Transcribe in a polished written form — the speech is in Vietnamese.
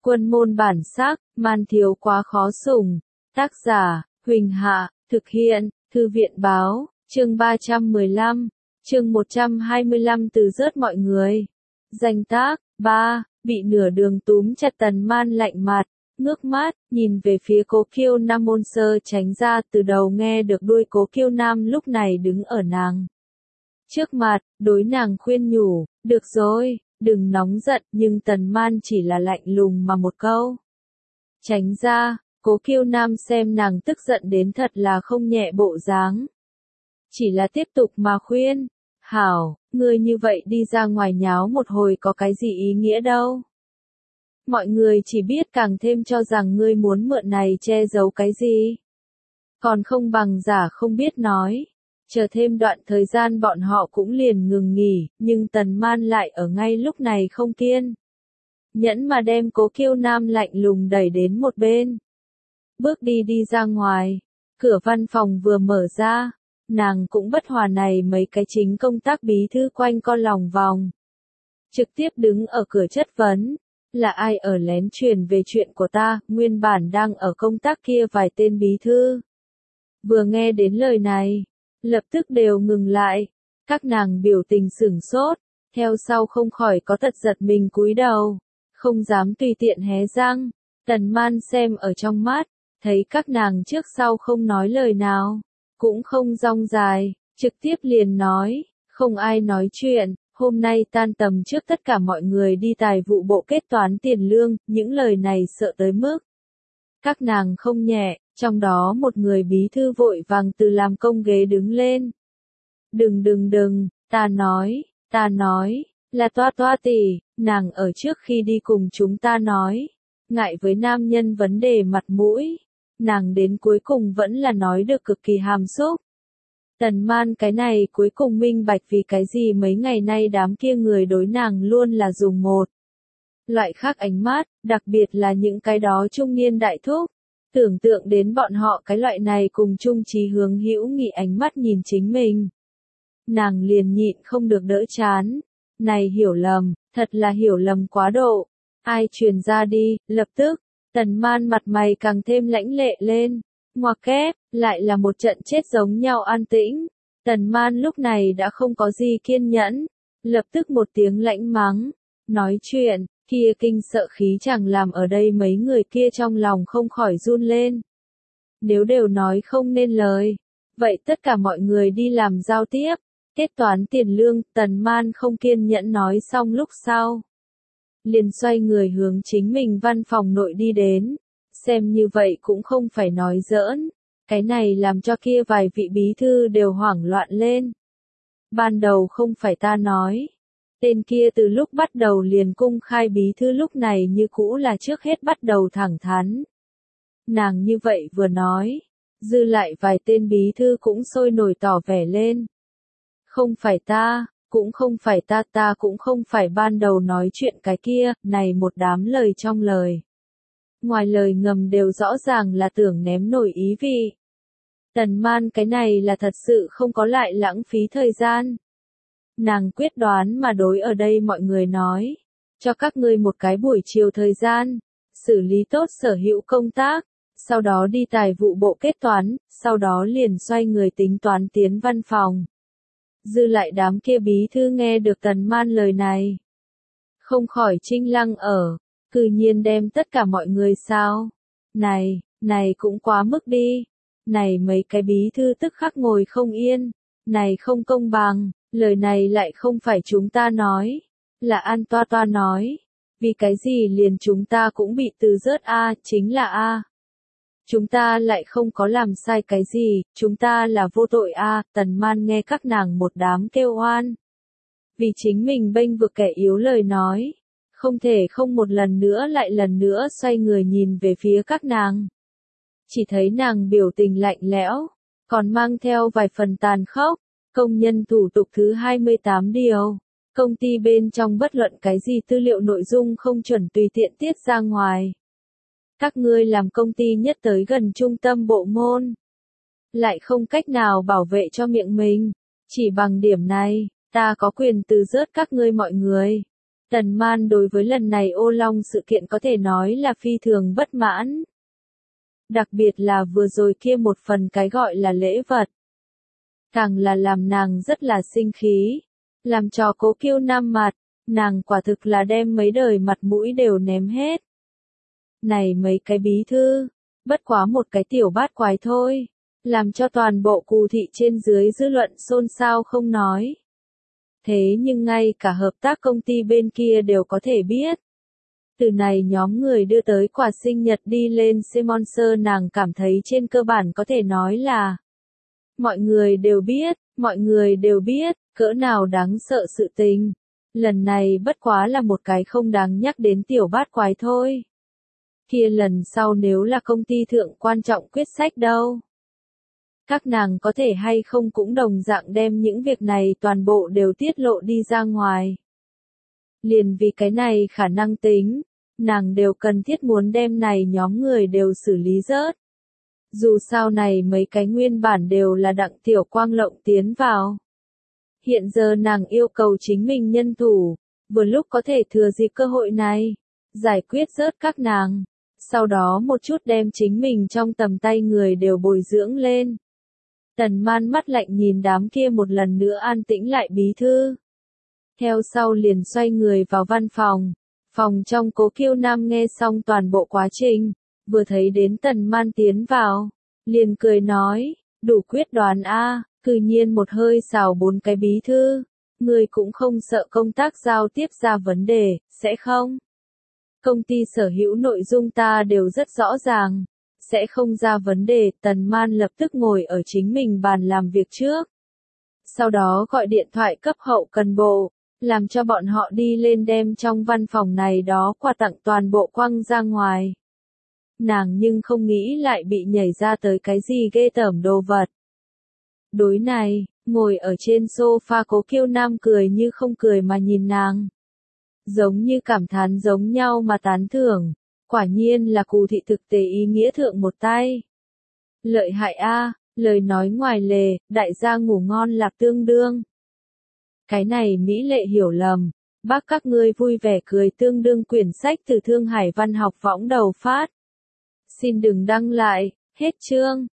Quân môn bản sắc, man thiếu quá khó sủng. Tác giả, Huỳnh Hạ, thực hiện, Thư viện báo, chương 315, chương 125 từ rớt mọi người. Danh tác, 3, bị nửa đường túm chặt Tần Man lạnh mặt, ngước mắt, nhìn về phía Cố Kiêu Nam môn sơ tránh ra từ đầu nghe được đuôi Cố Kiêu Nam lúc này đứng ở nàng trước mặt, đối nàng khuyên nhủ, được rồi, đừng nóng giận, nhưng Tần Man chỉ là lạnh lùng mà một câu. Tránh ra, Cố Kiêu Nam xem nàng tức giận đến thật là không nhẹ bộ dáng. Chỉ là tiếp tục mà khuyên, hảo, ngươi như vậy đi ra ngoài nháo một hồi có cái gì ý nghĩa đâu. Mọi người chỉ biết càng thêm cho rằng ngươi muốn mượn này che giấu cái gì. Còn không bằng giả không biết nói. Chờ thêm đoạn thời gian bọn họ cũng liền ngừng nghỉ, nhưng Tần Man lại ở ngay lúc này không kiên nhẫn mà đem Cố Kiêu Nam lạnh lùng đẩy đến một bên. Bước đi ra ngoài, cửa văn phòng vừa mở ra, nàng cũng bất hòa này mấy cái chính công tác bí thư quanh co lòng vòng. Trực tiếp đứng ở cửa chất vấn, là ai ở lén truyền về chuyện của ta, nguyên bản đang ở công tác kia vài tên bí thư. Vừa nghe đến lời này, lập tức đều ngừng lại, các nàng biểu tình sửng sốt, theo sau không khỏi có tật giật mình cúi đầu, không dám tùy tiện hé răng. Tần Man xem ở trong mắt, thấy các nàng trước sau không nói lời nào, cũng không rong dài, trực tiếp liền nói, không ai nói chuyện, hôm nay tan tầm trước tất cả mọi người đi tài vụ bộ kết toán tiền lương, những lời này sợ tới mức các nàng không nhẹ, trong đó một người bí thư vội vàng từ làm công ghế đứng lên. Đừng, ta nói, là toa tỷ, nàng ở trước khi đi cùng chúng ta nói, ngại với nam nhân vấn đề mặt mũi, nàng đến cuối cùng vẫn là nói được cực kỳ hàm xúc. Tần Man cái này cuối cùng minh bạch vì cái gì mấy ngày nay đám kia người đối nàng luôn là dùng một loại khác ánh mắt, đặc biệt là những cái đó trung niên đại thúc. Tưởng tượng đến bọn họ cái loại này cùng chung chí hướng hữu nghị ánh mắt nhìn chính mình. Nàng liền nhịn không được đỡ chán. Này hiểu lầm, thật là hiểu lầm quá độ. Ai truyền ra đi, lập tức, Tần Man mặt mày càng thêm lãnh lệ lên. Ngoặc kép, lại là một trận chết giống nhau an tĩnh. Tần Man lúc này đã không có gì kiên nhẫn. Lập tức một tiếng lãnh mắng. Nói chuyện, kia kinh sợ khí chẳng làm ở đây mấy người kia trong lòng không khỏi run lên. Nếu đều nói không nên lời, vậy tất cả mọi người đi làm giao tiếp, kết toán tiền lương, Tần Man không kiên nhẫn nói xong lúc sau. Liền xoay người hướng chính mình văn phòng nội đi đến, xem như vậy cũng không phải nói giỡn, cái này làm cho kia vài vị bí thư đều hoảng loạn lên. Ban đầu không phải ta nói. Tên kia từ lúc bắt đầu liền cung khai bí thư lúc này như cũ là trước hết bắt đầu thẳng thắn. Nàng như vậy vừa nói, dư lại vài tên bí thư cũng sôi nổi tỏ vẻ lên. Không phải ta, cũng không phải ta cũng không phải ban đầu nói chuyện cái kia, này một đám lời trong lời. Ngoài lời ngầm đều rõ ràng là tưởng ném nổi ý vị. Tần Man cái này là thật sự không có lại lãng phí thời gian. Nàng quyết đoán mà đối ở đây mọi người nói, cho các ngươi một cái buổi chiều thời gian, xử lý tốt sở hữu công tác, sau đó đi tài vụ bộ kết toán, sau đó liền xoay người tính toán tiến văn phòng. Dư lại đám kia bí thư nghe được Tần Man lời này, không khỏi chinh lăng ở, cư nhiên đem tất cả mọi người sao? Này cũng quá mức đi, này mấy cái bí thư tức khắc ngồi không yên, này không công bằng. Lời này lại không phải chúng ta nói, là An Toa nói, vì cái gì liền chúng ta cũng bị từ rớt chính là Chúng ta lại không có làm sai cái gì, chúng ta là vô tội Tần Man nghe các nàng một đám kêu oan. Vì chính mình bênh vực kẻ yếu lời nói, không thể không một lần nữa xoay người nhìn về phía các nàng. Chỉ thấy nàng biểu tình lạnh lẽo, còn mang theo vài phần tàn khốc. Công nhân thủ tục thứ 28 điều. Công ty bên trong bất luận cái gì tư liệu nội dung không chuẩn tùy tiện tiết ra ngoài. Các ngươi làm công ty nhất tới gần trung tâm bộ môn. Lại không cách nào bảo vệ cho miệng mình. Chỉ bằng điểm này, ta có quyền từ rớt các ngươi mọi người. Tần Man đối với lần này ô long sự kiện có thể nói là phi thường bất mãn. Đặc biệt là vừa rồi kia một phần cái gọi là lễ vật. Càng là làm nàng rất là sinh khí. Làm cho Cố Kiêu Nam mặt, nàng quả thực là đem mấy đời mặt mũi đều ném hết. Này mấy cái bí thư, bất quá một cái tiểu bát quái thôi. Làm cho toàn bộ Cù thị trên dưới dư luận xôn xao không nói. Thế nhưng ngay cả hợp tác công ty bên kia đều có thể biết. Từ này nhóm người đưa tới quà sinh nhật đi lên sponsor nàng cảm thấy trên cơ bản có thể nói là mọi người đều biết, cỡ nào đáng sợ sự tình. Lần này bất quá là một cái không đáng nhắc đến tiểu bát quái thôi. Kia lần sau nếu là công ty thượng quan trọng quyết sách đâu. Các nàng có thể hay không cũng đồng dạng đem những việc này toàn bộ đều tiết lộ đi ra ngoài. Liền vì cái này khả năng tính, nàng đều cần thiết muốn đem này nhóm người đều xử lý rớt. Dù sao này mấy cái nguyên bản đều là Đặng Tiểu Quang lộng tiến vào. Hiện giờ nàng yêu cầu chính mình nhân thủ, vừa lúc có thể thừa dịp cơ hội này, giải quyết rớt các nàng. Sau đó một chút đem chính mình trong tầm tay người đều bồi dưỡng lên. Tần Man mắt lạnh nhìn đám kia một lần nữa an tĩnh lại bí thư. Theo sau liền xoay người vào văn phòng. Phòng trong Cố Kiêu Nam nghe xong toàn bộ quá trình, vừa thấy đến Tần Man tiến vào, liền cười nói, đủ quyết đoán a, cư nhiên một hơi xào 4 cái bí thư, người cũng không sợ công tác giao tiếp ra vấn đề, sẽ không? Công ty sở hữu nội dung ta đều rất rõ ràng, sẽ không ra vấn đề. Tần Man lập tức ngồi ở chính mình bàn làm việc trước. Sau đó gọi điện thoại cấp hậu cần bộ, làm cho bọn họ đi lên đem trong văn phòng này đó quà tặng toàn bộ quăng ra ngoài. Nàng nhưng không nghĩ lại bị nhảy ra tới cái gì ghê tởm đồ vật. Đối này, ngồi ở trên sofa Cố Kiêu Nam cười như không cười mà nhìn nàng. Giống như cảm thán giống nhau mà tán thưởng. Quả nhiên là Cù thị thực tế ý nghĩa thượng một tay. Lợi hại a, lời nói ngoài lề, đại gia ngủ ngon lạc tương đương. Cái này mỹ lệ hiểu lầm, bác các ngươi vui vẻ cười tương đương quyển sách từ Thương Hải Văn học võng đầu phát. Xin đừng đăng lại, hết chương.